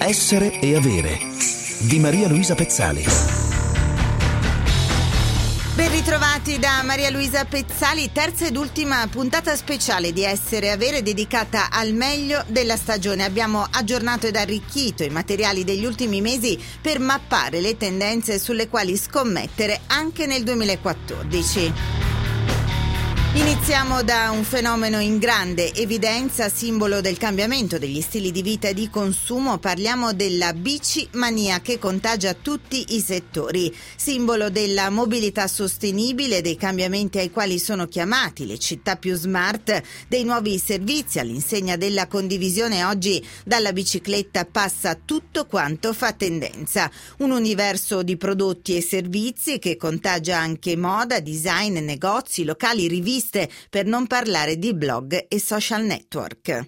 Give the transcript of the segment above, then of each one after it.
Essere e avere di Maria Luisa Pezzali. Ben ritrovati da Maria Luisa Pezzali, terza ed ultima puntata speciale di Essere e Avere dedicata al meglio della stagione. Abbiamo aggiornato ed arricchito i materiali degli ultimi mesi per mappare le tendenze sulle quali scommettere anche nel 2014. Iniziamo da un fenomeno in grande evidenza, simbolo del cambiamento degli stili di vita e di consumo. Parliamo della bicimania che contagia tutti i settori, simbolo della mobilità sostenibile, dei cambiamenti ai quali sono chiamati le città più smart, dei nuovi servizi all'insegna della condivisione. Oggi dalla bicicletta passa tutto quanto fa tendenza, un universo di prodotti e servizi che contagia anche moda, design, negozi, locali, riviste, per non parlare di blog e social network.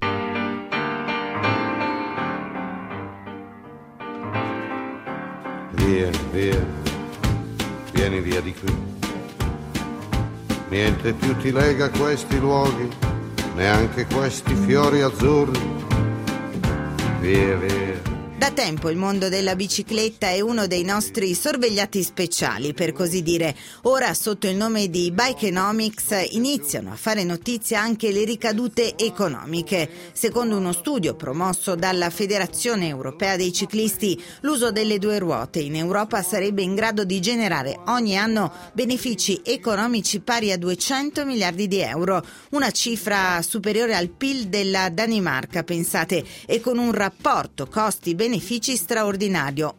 Vieni via di qui. Niente più ti lega a questi luoghi, neanche questi fiori azzurri. Via. Da tempo il mondo della bicicletta è uno dei nostri sorvegliati speciali, per così dire. Ora, sotto il nome di Bikenomics, iniziano a fare notizia anche le ricadute economiche. Secondo uno studio promosso dalla Federazione Europea dei Ciclisti, l'uso delle due ruote in Europa sarebbe in grado di generare ogni anno benefici economici pari a 200 miliardi di euro, una cifra superiore al PIL della Danimarca, pensate, e con un rapporto costi-benefici straordinario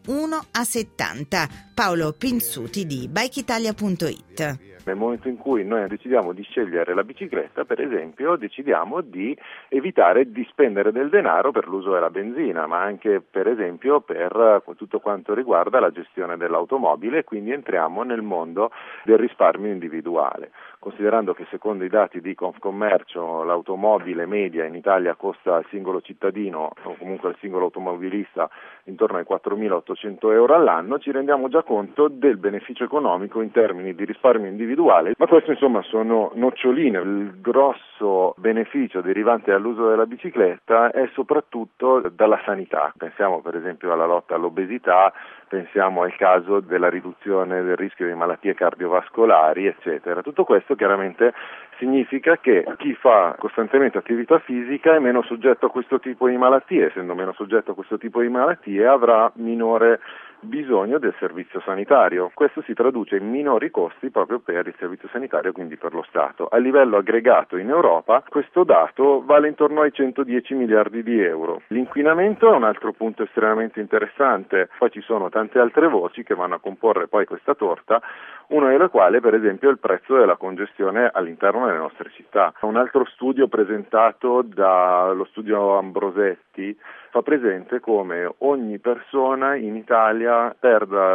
1:70. Paolo Pinzuti di bikeitalia.it. Nel momento in cui noi decidiamo di scegliere la bicicletta, per esempio, decidiamo di evitare di spendere del denaro per l'uso della benzina, ma anche, per esempio, per tutto quanto riguarda la gestione dell'automobile, quindi entriamo nel mondo del risparmio individuale. Considerando che secondo i dati di Confcommercio l'automobile media in Italia costa al singolo cittadino o comunque al singolo automobilista intorno ai 4.800 euro all'anno, ci rendiamo già conto del beneficio economico in termini di risparmio individuale, ma questo insomma sono noccioline. Il grosso beneficio derivante dall'uso della bicicletta è soprattutto dalla sanità. Pensiamo per esempio alla lotta all'obesità, pensiamo al caso della riduzione del rischio di malattie cardiovascolari, eccetera. Tutto questo chiaramente significa che chi fa costantemente attività fisica è meno soggetto a questo tipo di malattie, essendo meno soggetto a questo tipo di malattie avrà minore bisogno del servizio sanitario. Questo si traduce in minori costi proprio per il servizio sanitario, quindi per lo Stato. A livello aggregato in Europa questo dato vale intorno ai 110 miliardi di euro. L'inquinamento è un altro punto estremamente interessante, poi ci sono tante altre voci che vanno a comporre poi questa torta, una delle quali per esempio è il prezzo della congestione all'interno delle nostre città. Un altro studio presentato dallo studio Ambrosetti fa presente come ogni persona in Italia perda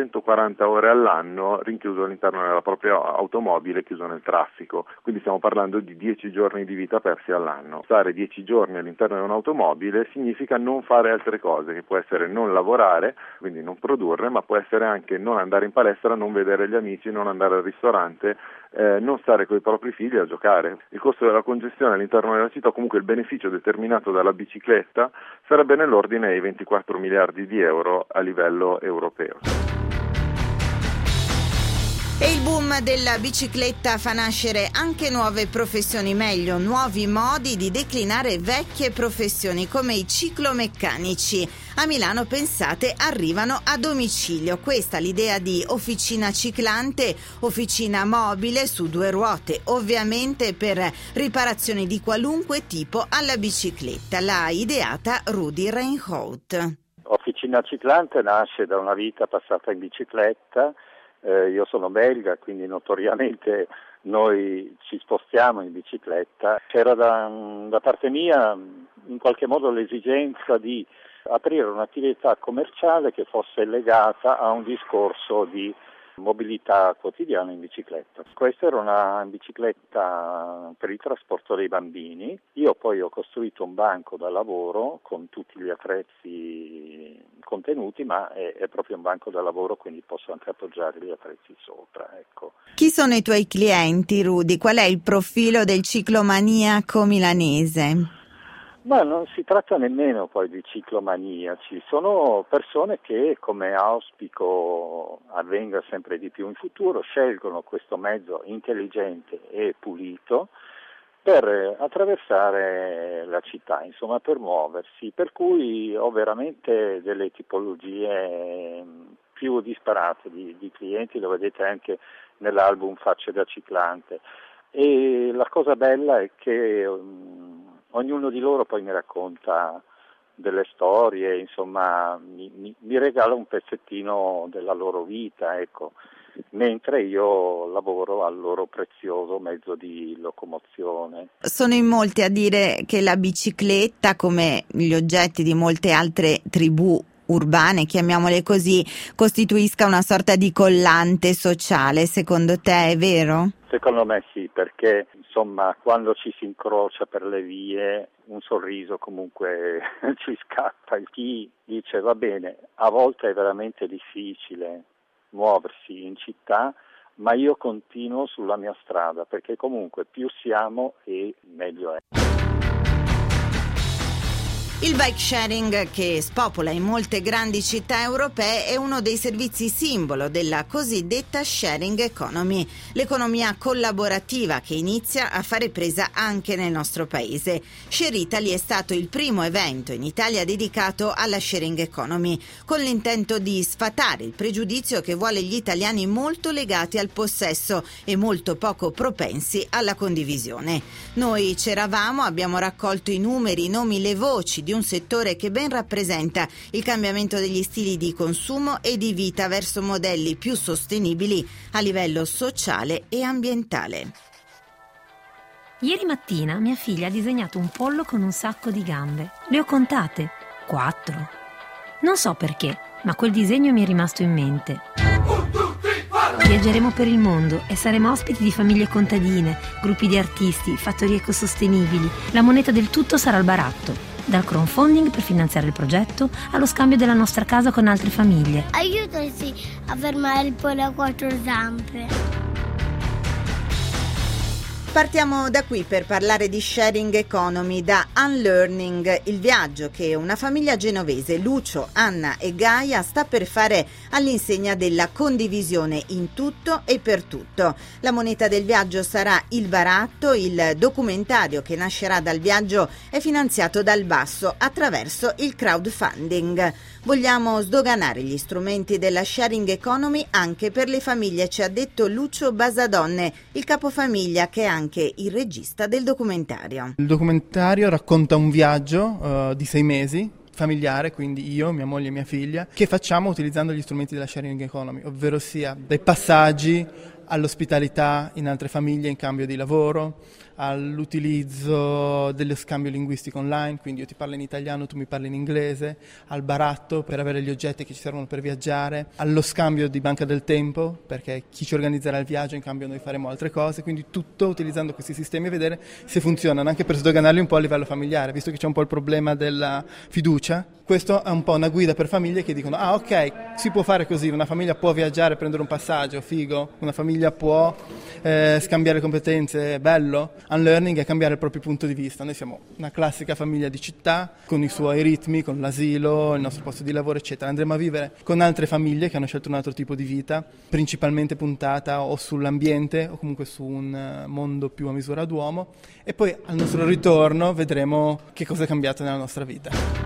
240 ore all'anno rinchiuso all'interno della propria automobile, chiuso nel traffico. Quindi stiamo parlando di 10 giorni di vita persi all'anno. Stare 10 giorni all'interno di un'automobile significa non fare altre cose, che può essere non lavorare, quindi non produrre, ma può essere anche non andare in palestra, non vedere gli amici, non andare al ristorante, non stare con i propri figli a giocare. Il costo della congestione all'interno della città, comunque il beneficio determinato dalla bicicletta, sarebbe nell'ordine ai 24 miliardi di euro a livello europeo. E il boom della bicicletta fa nascere anche nuove professioni, meglio, nuovi modi di declinare vecchie professioni come i ciclomeccanici. A Milano, pensate, arrivano a domicilio. Questa è l'idea di officina ciclante, officina mobile su due ruote, ovviamente per riparazioni di qualunque tipo alla bicicletta. L'ha ideata Rudy Reinhout. Officina ciclante nasce da una vita passata in bicicletta. Io sono belga, quindi notoriamente noi ci spostiamo in bicicletta. C'era da parte mia in qualche modo l'esigenza di aprire un'attività commerciale che fosse legata a un discorso di mobilità quotidiana in bicicletta. Questa era una bicicletta per il trasporto dei bambini. Io poi ho costruito un banco da lavoro con tutti gli attrezzi contenuti, ma è proprio un banco da lavoro, quindi posso anche appoggiare gli attrezzi sopra. Ecco. Chi sono i tuoi clienti, Rudy? Qual è il profilo del ciclomaniaco milanese? Ma non si tratta nemmeno poi di ciclomaniaci, sono persone che, come auspico avvenga sempre di più in futuro, scelgono questo mezzo intelligente e pulito per attraversare la città, insomma per muoversi, per cui ho veramente delle tipologie più disparate di clienti, lo vedete anche nell'album Facce da Ciclante, e la cosa bella è che ognuno di loro poi mi racconta delle storie, insomma mi regala un pezzettino della loro vita, ecco, mentre io lavoro al loro prezioso mezzo di locomozione. Sono in molti a dire che la bicicletta, come gli oggetti di molte altre tribù urbane, chiamiamole così, costituisca una sorta di collante sociale. Secondo te è vero? Secondo me sì, perché insomma quando ci si incrocia per le vie un sorriso comunque ci scappa. Chi dice va bene, a volte è veramente difficile muoversi in città, ma io continuo sulla mia strada, perché comunque più siamo e meglio è. Il bike sharing, che spopola in molte grandi città europee, è uno dei servizi simbolo della cosiddetta sharing economy, l'economia collaborativa che inizia a fare presa anche nel nostro paese. Share Italy è stato il primo evento in Italia dedicato alla sharing economy, con l'intento di sfatare il pregiudizio che vuole gli italiani molto legati al possesso e molto poco propensi alla condivisione. Noi c'eravamo, abbiamo raccolto i numeri, i nomi, le voci di un settore che ben rappresenta il cambiamento degli stili di consumo e di vita verso modelli più sostenibili a livello sociale e ambientale. Ieri mattina mia figlia ha disegnato un pollo con un sacco di gambe. Le ho contate. 4. Non so perché, ma quel disegno mi è rimasto in mente. Viaggeremo per il mondo e saremo ospiti di famiglie contadine, gruppi di artisti, fattorie ecosostenibili. La moneta del tutto sarà il baratto. Dal crowdfunding per finanziare il progetto allo scambio della nostra casa con altre famiglie. Aiutaci a fermare il pollo a 4 zampe. Partiamo da qui per parlare di sharing economy, da Unlearning, il viaggio che una famiglia genovese, Lucio, Anna e Gaia, sta per fare all'insegna della condivisione in tutto e per tutto. La moneta del viaggio sarà il baratto. Il documentario che nascerà dal viaggio è finanziato dal basso attraverso il crowdfunding. Vogliamo sdoganare gli strumenti della sharing economy anche per le famiglie, ci ha detto Lucio Basadonne, il capofamiglia che è anche il regista del documentario. Il documentario racconta un viaggio di 6 mesi, familiare, quindi io, mia moglie e mia figlia, che facciamo utilizzando gli strumenti della sharing economy, ovvero sia dai passaggi all'ospitalità in altre famiglie in cambio di lavoro, all'utilizzo dello scambio linguistico online, quindi io ti parlo in italiano, tu mi parli in inglese, al baratto per avere gli oggetti che ci servono per viaggiare, allo scambio di banca del tempo, perché chi ci organizzerà il viaggio in cambio noi faremo altre cose, quindi tutto utilizzando questi sistemi e vedere se funzionano, anche per sdoganarli un po' a livello familiare, visto che c'è un po' il problema della fiducia. Questo è un po' una guida per famiglie che dicono ok, si può fare così, una famiglia può viaggiare, prendere un passaggio, figo, una famiglia può scambiare competenze, bello. Unlearning è cambiare il proprio punto di vista. Noi siamo una classica famiglia di città, con i suoi ritmi, con l'asilo, il nostro posto di lavoro, eccetera. Andremo a vivere con altre famiglie che hanno scelto un altro tipo di vita, principalmente puntata o sull'ambiente o comunque su un mondo più a misura d'uomo, e poi al nostro ritorno vedremo che cosa è cambiato nella nostra vita.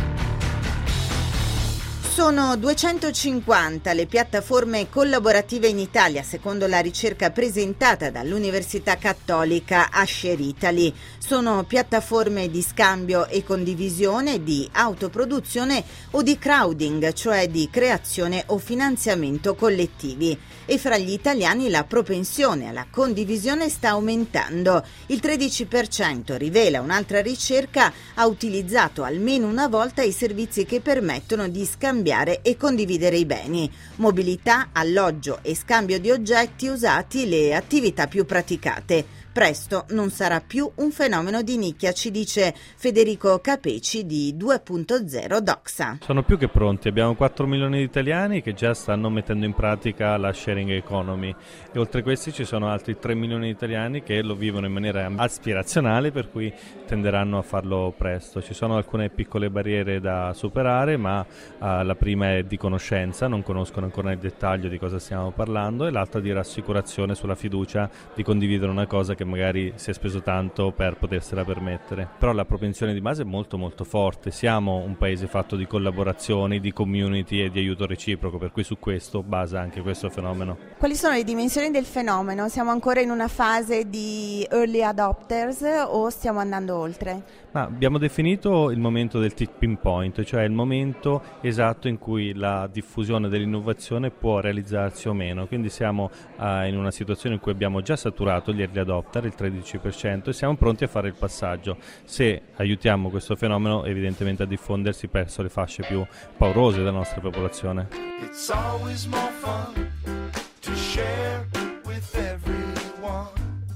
Sono 250 le piattaforme collaborative in Italia, secondo la ricerca presentata dall'Università Cattolica a Share Italy. Sono piattaforme di scambio e condivisione, di autoproduzione o di crowding, cioè di creazione o finanziamento collettivi. E fra gli italiani la propensione alla condivisione sta aumentando. Il 13%, rivela un'altra ricerca, ha utilizzato almeno una volta i servizi che permettono di scambiare e condividere i beni. Mobilità, alloggio e scambio di oggetti usati, le attività più praticate. Presto non sarà più un fenomeno di nicchia, ci dice Federico Capeci di 2.0 Doxa. Sono più che pronti, abbiamo 4 milioni di italiani che già stanno mettendo in pratica la sharing economy e oltre a questi ci sono altri 3 milioni di italiani che lo vivono in maniera aspirazionale, per cui tenderanno a farlo presto. Ci sono alcune piccole barriere da superare, ma la prima è di conoscenza, non conoscono ancora nel dettaglio di cosa stiamo parlando, e l'altra di rassicurazione sulla fiducia di condividere una cosa che magari si è speso tanto per potersela permettere. Però la propensione di base è molto molto forte, siamo un paese fatto di collaborazioni, di community e di aiuto reciproco, per cui su questo basa anche questo fenomeno. Quali sono le dimensioni del fenomeno? Siamo ancora in una fase di early adopters o stiamo andando oltre? Abbiamo definito il momento del tipping point, cioè il momento esatto in cui la diffusione dell'innovazione può realizzarsi o meno, quindi siamo in una situazione in cui abbiamo già saturato gli early adopter, il 13%, e siamo pronti a fare il passaggio. Se aiutiamo questo fenomeno evidentemente a diffondersi verso le fasce più paurose della nostra popolazione. It's always more fun to share with everyone.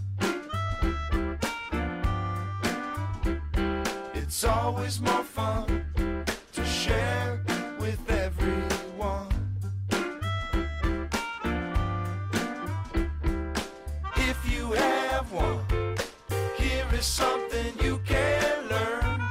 It's always more fun to share with everyone. If you have one, here is something you can learn.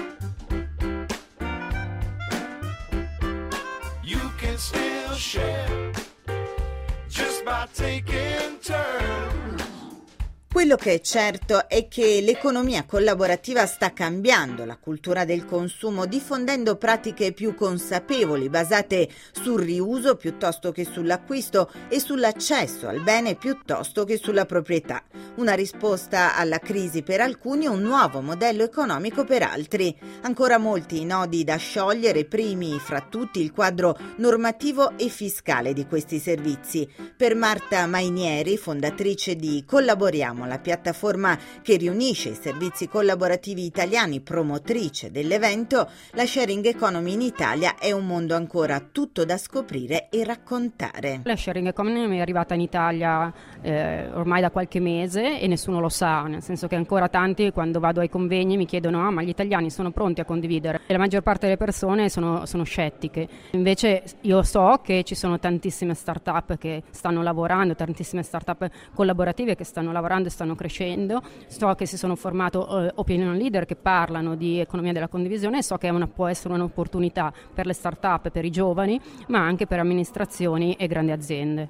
You can still share just by taking turns. Quello che è certo è che l'economia collaborativa sta cambiando la cultura del consumo, diffondendo pratiche più consapevoli, basate sul riuso piuttosto che sull'acquisto e sull'accesso al bene piuttosto che sulla proprietà. Una risposta alla crisi per alcuni, un nuovo modello economico per altri. Ancora molti nodi da sciogliere, primi fra tutti il quadro normativo e fiscale di questi servizi. Per Marta Mainieri, fondatrice di Collaboriamo, la piattaforma che riunisce i servizi collaborativi italiani, promotrice dell'evento, la sharing economy in Italia è un mondo ancora tutto da scoprire e raccontare. La sharing economy è arrivata in Italia ormai da qualche mese e nessuno lo sa, nel senso che ancora tanti, quando vado ai convegni, mi chiedono ma gli italiani sono pronti a condividere? E la maggior parte delle persone sono scettiche. Invece io so che ci sono tantissime start-up che stanno lavorando, tantissime start-up collaborative che stanno lavorando e stanno crescendo. So che si sono formato opinion leader che parlano di economia della condivisione, e so che può essere un'opportunità per le start-up, per i giovani, ma anche per amministrazioni e grandi aziende.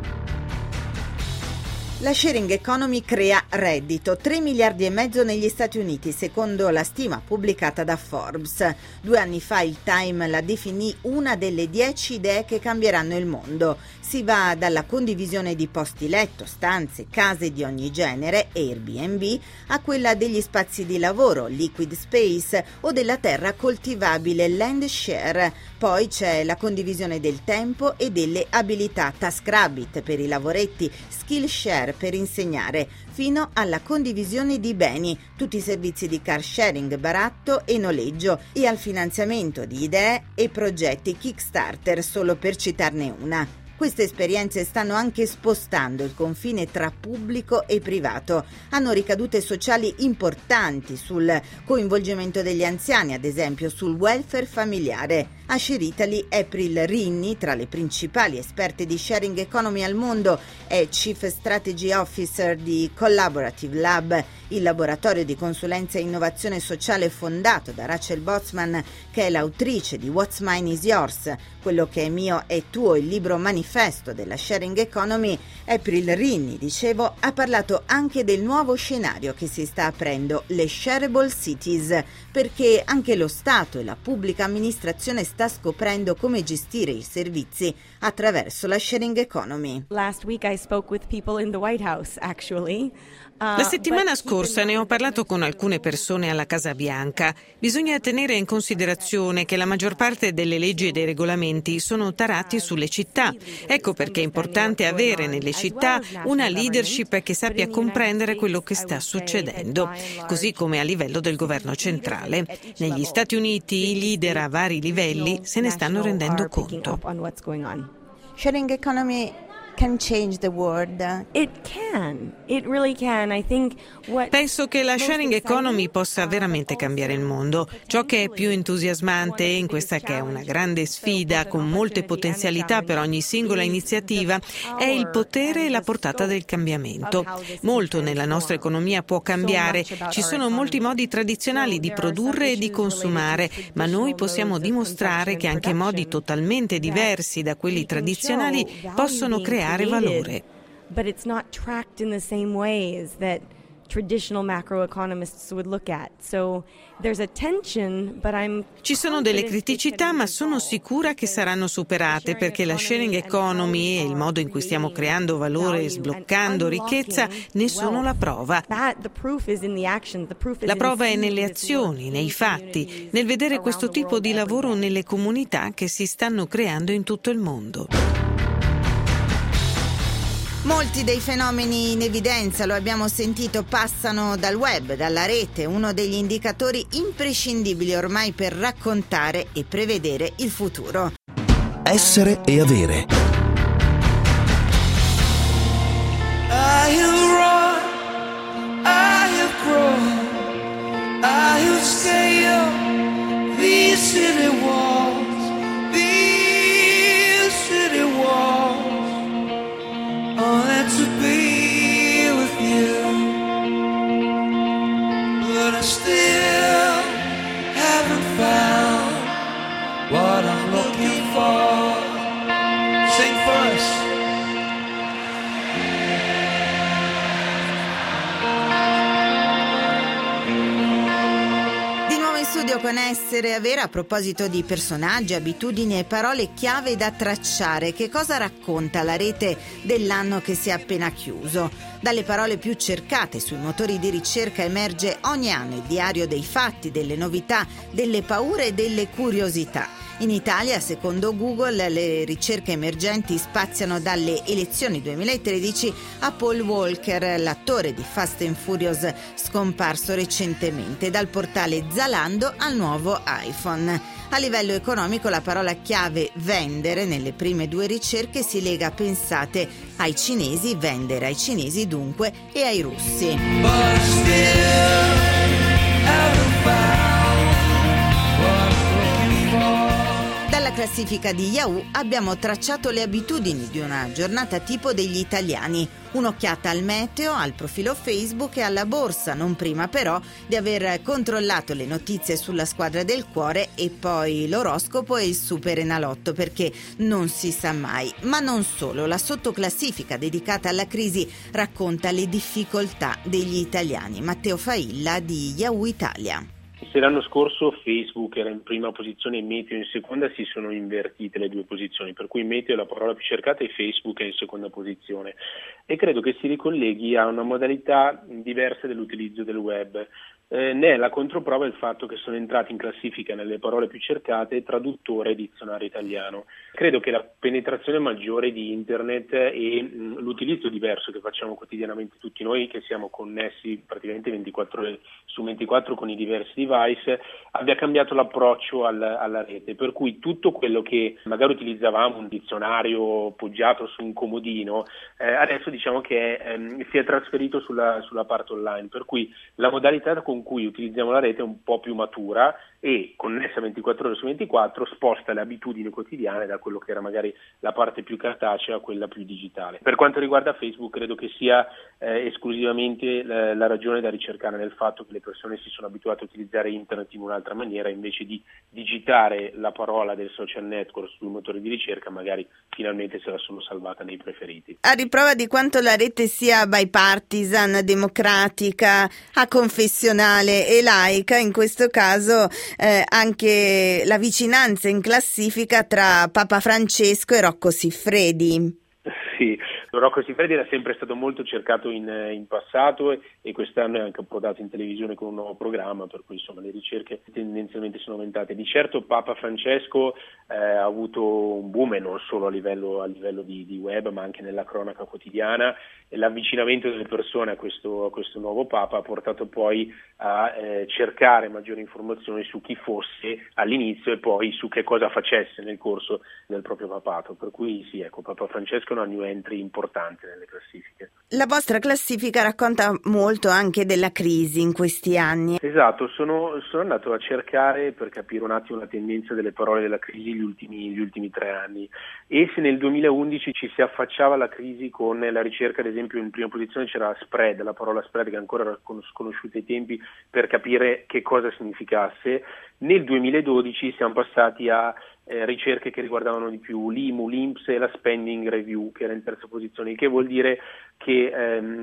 La sharing economy crea reddito, 3,5 miliardi negli Stati Uniti, secondo la stima pubblicata da Forbes. 2 anni fa il Time la definì una delle 10 idee che cambieranno il mondo. Si va dalla condivisione di posti letto, stanze, case di ogni genere, Airbnb, a quella degli spazi di lavoro, liquid space, o della terra coltivabile, land share. Poi c'è la condivisione del tempo e delle abilità, TaskRabbit per i lavoretti, Skillshare per insegnare, fino alla condivisione di beni, tutti i servizi di car sharing, baratto e noleggio, e al finanziamento di idee e progetti Kickstarter, solo per citarne una. Queste esperienze stanno anche spostando il confine tra pubblico e privato. Hanno ricadute sociali importanti sul coinvolgimento degli anziani, ad esempio sul welfare familiare. A Share Italy, April Rinni, tra le principali esperte di sharing economy al mondo, è Chief Strategy Officer di Collaborative Lab, il laboratorio di consulenza e innovazione sociale fondato da Rachel Botsman, che è l'autrice di What's Mine is Yours, quello che è mio è tuo, il libro manifesto della sharing economy. April Rinni, dicevo, ha parlato anche del nuovo scenario che si sta aprendo, le shareable cities, perché anche lo Stato e la pubblica amministrazione sta scoprendo come gestire i servizi attraverso la sharing economy. Last week I spoke with people in the White House, actually. La settimana scorsa ne ho parlato con alcune persone alla Casa Bianca. Bisogna tenere in considerazione che la maggior parte delle leggi e dei regolamenti sono tarati sulle città. Ecco perché è importante avere nelle città una leadership che sappia comprendere quello che sta succedendo, così come a livello del governo centrale. Negli Stati Uniti i leader a vari livelli se ne stanno rendendo conto. Sharing economy can change the world. It can. It really can. I think Penso che la sharing economy possa veramente cambiare il mondo. Ciò che è più entusiasmante in questa che è una grande sfida con molte potenzialità per ogni singola iniziativa è il potere e la portata del cambiamento. Molto nella nostra economia può cambiare. Ci sono molti modi tradizionali di produrre e di consumare, ma noi possiamo dimostrare che anche modi totalmente diversi da quelli tradizionali possono creare valore. But it's not tracked in the same ways that traditional macroeconomists would look at. So there's a tension, but Ci sono delle criticità, ma sono sicura che saranno superate perché la sharing economy e il modo in cui stiamo creando valore e sbloccando ricchezza ne sono la prova. La prova è nelle azioni, nei fatti, nel vedere questo tipo di lavoro nelle comunità che si stanno creando in tutto il mondo. Molti dei fenomeni in evidenza, lo abbiamo sentito, passano dal web, dalla rete, uno degli indicatori imprescindibili ormai per raccontare e prevedere il futuro. Essere e avere. I have run, I have grown, I have scaled these city walls, these city walls. Only to be with you, but I still haven't found what I'm looking for. Sing first. Studio con Essere e Avere a proposito di personaggi, abitudini e parole chiave da tracciare. Che cosa racconta la rete dell'anno che si è appena chiuso? Dalle parole più cercate sui motori di ricerca emerge ogni anno il diario dei fatti, delle novità, delle paure e delle curiosità. In Italia, secondo Google, le ricerche emergenti spaziano dalle elezioni 2013 a Paul Walker, l'attore di Fast and Furious scomparso recentemente, dal portale Zalando al nuovo iPhone. A livello economico la parola chiave vendere nelle prime due ricerche si lega, pensate, ai cinesi, vendere ai cinesi dunque, e ai russi. Dalla classifica di Yahoo abbiamo tracciato le abitudini di una giornata tipo degli italiani. Un'occhiata al meteo, al profilo Facebook e alla borsa, non prima però di aver controllato le notizie sulla squadra del cuore e poi l'oroscopo e il Super Enalotto, perché non si sa mai. Ma non solo, la sottoclassifica dedicata alla crisi racconta le difficoltà degli italiani. Matteo Failla di Yahoo Italia. Se l'anno scorso Facebook era in prima posizione e Meteo in seconda, si sono invertite le due posizioni, per cui Meteo è la parola più cercata e Facebook è in seconda posizione, e credo che si ricolleghi a una modalità diversa dell'utilizzo del web. Ne è la controprova il fatto che sono entrati in classifica nelle parole più cercate traduttore e dizionario italiano. Credo che la penetrazione maggiore di internet e l'utilizzo diverso che facciamo quotidianamente tutti noi, che siamo connessi praticamente 24 ore su 24 con i diversi device, abbia cambiato l'approccio alla rete, per cui tutto quello che magari utilizzavamo, un dizionario poggiato su un comodino, adesso diciamo che si è trasferito sulla parte online, per cui la modalità con cui utilizziamo la rete è un po' più matura e connessa 24 ore su 24 sposta le abitudini quotidiane da quello che era magari la parte più cartacea a quella più digitale. Per quanto riguarda Facebook, credo che sia esclusivamente la ragione da ricercare nel fatto che le persone si sono abituate a utilizzare internet in un'altra maniera, invece di digitare la parola del social network sul motore di ricerca, magari finalmente se la sono salvata nei preferiti. A riprova di quanto la rete sia bipartisan, democratica, aconfessionale e laica, in questo caso anche la vicinanza in classifica tra Papa Francesco e Rocco Siffredi. Sì, Rocco Siffredi era sempre stato molto cercato in passato e quest'anno è anche approdato in televisione con un nuovo programma, per cui insomma le ricerche tendenzialmente sono aumentate. Di certo Papa Francesco ha avuto un boom, e non solo a livello di web, ma anche nella cronaca quotidiana, e l'avvicinamento delle persone a questo nuovo Papa ha portato poi a cercare maggiori informazioni su chi fosse all'inizio e poi su che cosa facesse nel corso del proprio papato, per cui sì, ecco, Papa Francesco è una new entry importante nelle classifiche. La vostra classifica racconta molto anche della crisi in questi anni. Esatto, sono andato a cercare per capire un attimo la tendenza delle parole della crisi gli ultimi 3 anni, e se nel 2011 ci si affacciava alla crisi con la ricerca, ad esempio in prima posizione c'era spread, la parola spread che ancora era sconosciuta ai tempi, per capire che cosa significasse. Nel 2012 siamo passati a ricerche che riguardavano di più l'IMU, l'INPS e la spending review, che era in terza posizione, il che vuol dire che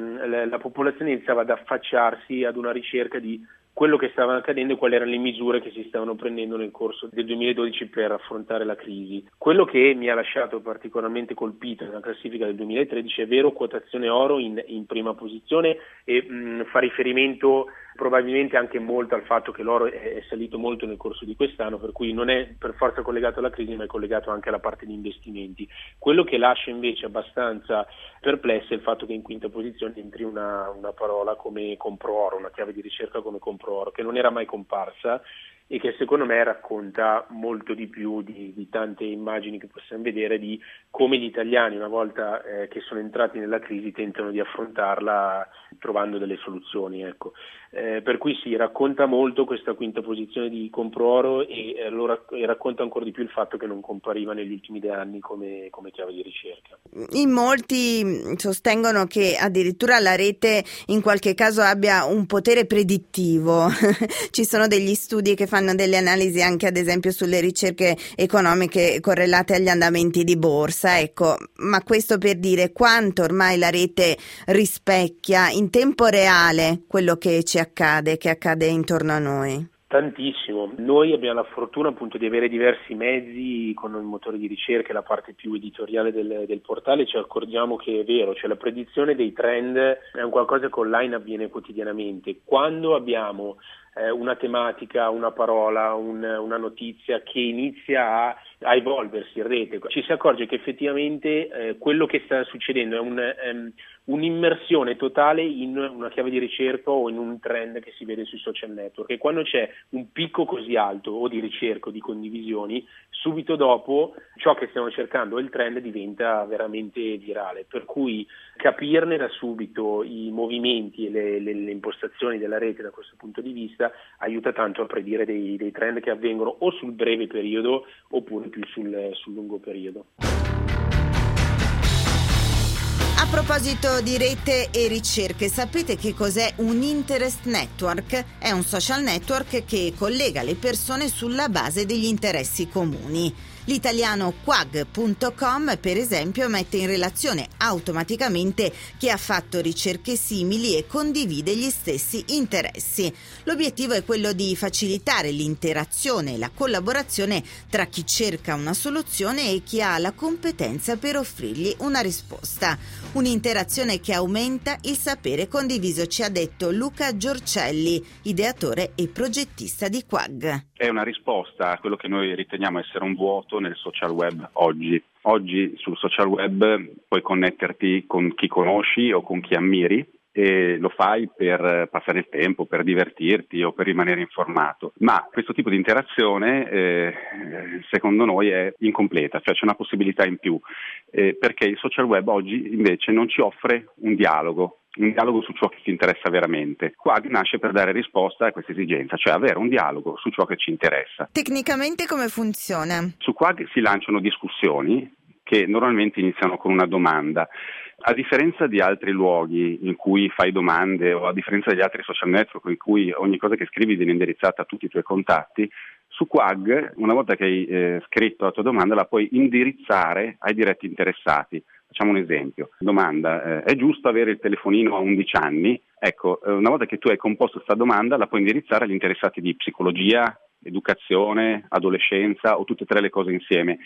la popolazione iniziava ad affacciarsi ad una ricerca di quello che stava accadendo e quali erano le misure che si stavano prendendo nel corso del 2012 per affrontare la crisi. Quello che mi ha lasciato particolarmente colpito nella classifica del 2013 è vero, quotazione oro in prima posizione, e fa riferimento probabilmente anche molto al fatto che l'oro è salito molto nel corso di quest'anno, per cui non è per forza collegato alla crisi, ma è collegato anche alla parte di investimenti. Quello che lascia invece abbastanza perplesso è il fatto che in quinta posizione entri una parola come compro oro, una chiave di ricerca come compro oro, che non era mai comparsa e che secondo me racconta molto di più di tante immagini che possiamo vedere di come gli italiani, una volta che sono entrati nella crisi, tentano di affrontarla trovando delle soluzioni, ecco. Per cui sì, racconta molto questa quinta posizione di compro oro e racconta ancora di più il fatto che non compariva negli ultimi 2 anni come chiave di ricerca. In molti sostengono che addirittura la rete in qualche caso abbia un potere predittivo. Ci sono degli studi che fanno delle analisi anche ad esempio sulle ricerche economiche correlate agli andamenti di borsa, ecco, ma questo per dire quanto ormai la rete rispecchia in tempo reale quello che accade intorno a noi. Tantissimo. Noi abbiamo la fortuna appunto di avere diversi mezzi con il motore di ricerca e la parte più editoriale del portale. Ci accorgiamo che è vero, cioè la predizione dei trend è un qualcosa che online avviene quotidianamente. Quando abbiamo una tematica, una parola, una notizia che inizia a evolversi in rete, ci si accorge che effettivamente quello che sta succedendo è un'immersione totale in una chiave di ricerca o in un trend che si vede sui social network, e quando c'è un picco così alto o di ricerca o di condivisioni, subito dopo ciò che stiamo cercando o il trend diventa veramente virale, per cui capirne da subito i movimenti e le impostazioni della rete da questo punto di vista aiuta tanto a predire dei trend che avvengono o sul breve periodo oppure più sul lungo periodo. A proposito di rete e ricerche, sapete che cos'è un Interest Network? È un social network che collega le persone sulla base degli interessi comuni. L'italiano Quag.com, per esempio, mette in relazione automaticamente chi ha fatto ricerche simili e condivide gli stessi interessi. L'obiettivo è quello di facilitare l'interazione e la collaborazione tra chi cerca una soluzione e chi ha la competenza per offrirgli una risposta. Un'interazione che aumenta il sapere condiviso, ci ha detto Luca Giorcelli, ideatore e progettista di Quag. È una risposta a quello che noi riteniamo essere un vuoto nel social web oggi. Oggi sul social web puoi connetterti con chi conosci o con chi ammiri e lo fai per passare il tempo, per divertirti o per rimanere informato. Ma questo tipo di interazione secondo noi è incompleta, cioè c'è una possibilità in più, perché il social web oggi invece non ci offre un dialogo su ciò che ci interessa veramente. Quag nasce per dare risposta a questa esigenza, cioè avere un dialogo su ciò che ci interessa. Tecnicamente come funziona? Su Quag si lanciano discussioni che normalmente iniziano con una domanda. A differenza di altri luoghi in cui fai domande o a differenza degli altri social network in cui ogni cosa che scrivi viene indirizzata a tutti i tuoi contatti, su Quag una volta che hai scritto la tua domanda la puoi indirizzare ai diretti interessati. Facciamo un esempio. Domanda, è giusto avere il telefonino a 11 anni? Ecco, una volta che tu hai composto questa domanda la puoi indirizzare agli interessati di psicologia, educazione, adolescenza o tutte e tre le cose insieme.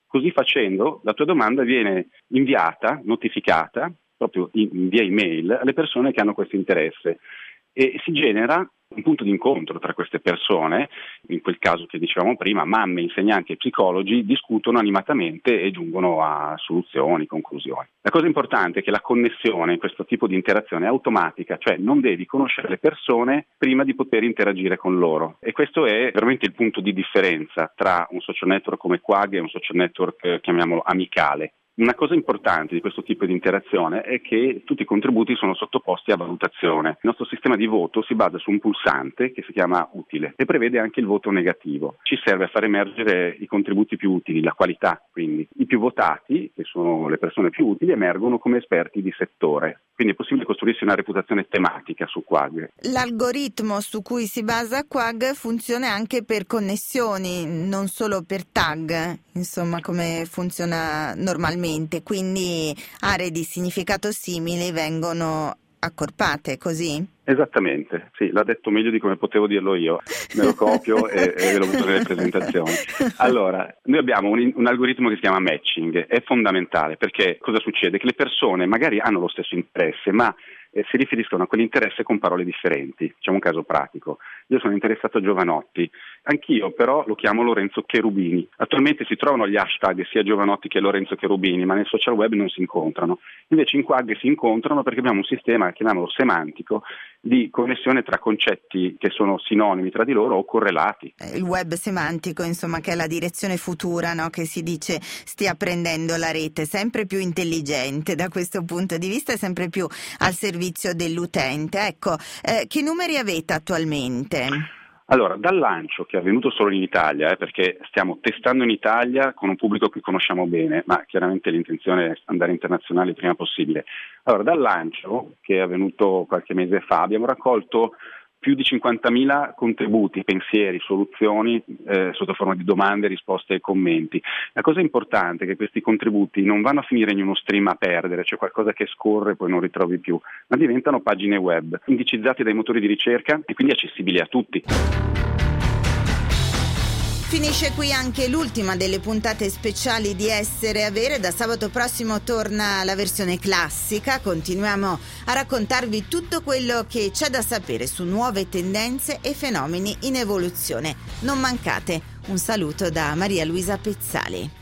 Così facendo la tua domanda viene inviata, notificata, proprio via email alle persone che hanno questo interesse e si genera un punto di incontro tra queste persone. In quel caso che dicevamo prima, mamme, insegnanti e psicologi discutono animatamente e giungono a soluzioni, conclusioni. La cosa importante è che la connessione in questo tipo di interazione è automatica, cioè non devi conoscere le persone prima di poter interagire con loro, e questo è veramente il punto di differenza tra un social network come Quag e un social network, chiamiamolo amicale. Una cosa importante di questo tipo di interazione è che tutti i contributi sono sottoposti a valutazione. Il nostro sistema di voto si basa su un pulsante che si chiama utile e prevede anche il voto negativo. Ci serve a far emergere i contributi più utili, la qualità, quindi. I più votati, che sono le persone più utili, emergono come esperti di settore. Quindi è possibile costruirsi una reputazione tematica su Quag. L'algoritmo su cui si basa Quag funziona anche per connessioni, non solo per tag, insomma, come funziona normalmente. Quindi aree di significato simili vengono accorpate, così? Esattamente, sì, l'ha detto meglio di come potevo dirlo io, me lo copio e ve lo metto nelle presentazioni. Allora, noi abbiamo un algoritmo che si chiama matching, è fondamentale perché cosa succede? Che le persone magari hanno lo stesso interesse, ma si riferiscono a quell'interesse con parole differenti. Facciamo un caso pratico. Io sono interessato a Giovanotti, anch'io però lo chiamo Lorenzo Cherubini. Attualmente si trovano gli hashtag sia Giovanotti che Lorenzo Cherubini, ma nel social web non si incontrano. Invece in Quag si incontrano perché abbiamo un sistema, chiamiamolo semantico, di connessione tra concetti che sono sinonimi tra di loro o correlati. Il web semantico, insomma, che è la direzione futura, no? Che si dice stia prendendo la rete, sempre più intelligente da questo punto di vista e sempre più al servizio dell'utente. Ecco, che numeri avete attualmente? Allora, dal lancio, che è avvenuto solo in Italia, perché stiamo testando in Italia con un pubblico che conosciamo bene, ma chiaramente l'intenzione è andare internazionale il prima possibile. Allora, dal lancio, che è avvenuto qualche mese fa, abbiamo raccolto più di 50.000 contributi, pensieri, soluzioni sotto forma di domande, risposte e commenti. La cosa importante è che questi contributi non vanno a finire in uno stream a perdere, cioè qualcosa che scorre e poi non ritrovi più, ma diventano pagine web, indicizzate dai motori di ricerca e quindi accessibili a tutti. Finisce qui anche l'ultima delle puntate speciali di Essere Avere. Da sabato prossimo torna la versione classica. Continuiamo a raccontarvi tutto quello che c'è da sapere su nuove tendenze e fenomeni in evoluzione. Non mancate. Un saluto da Maria Luisa Pezzali.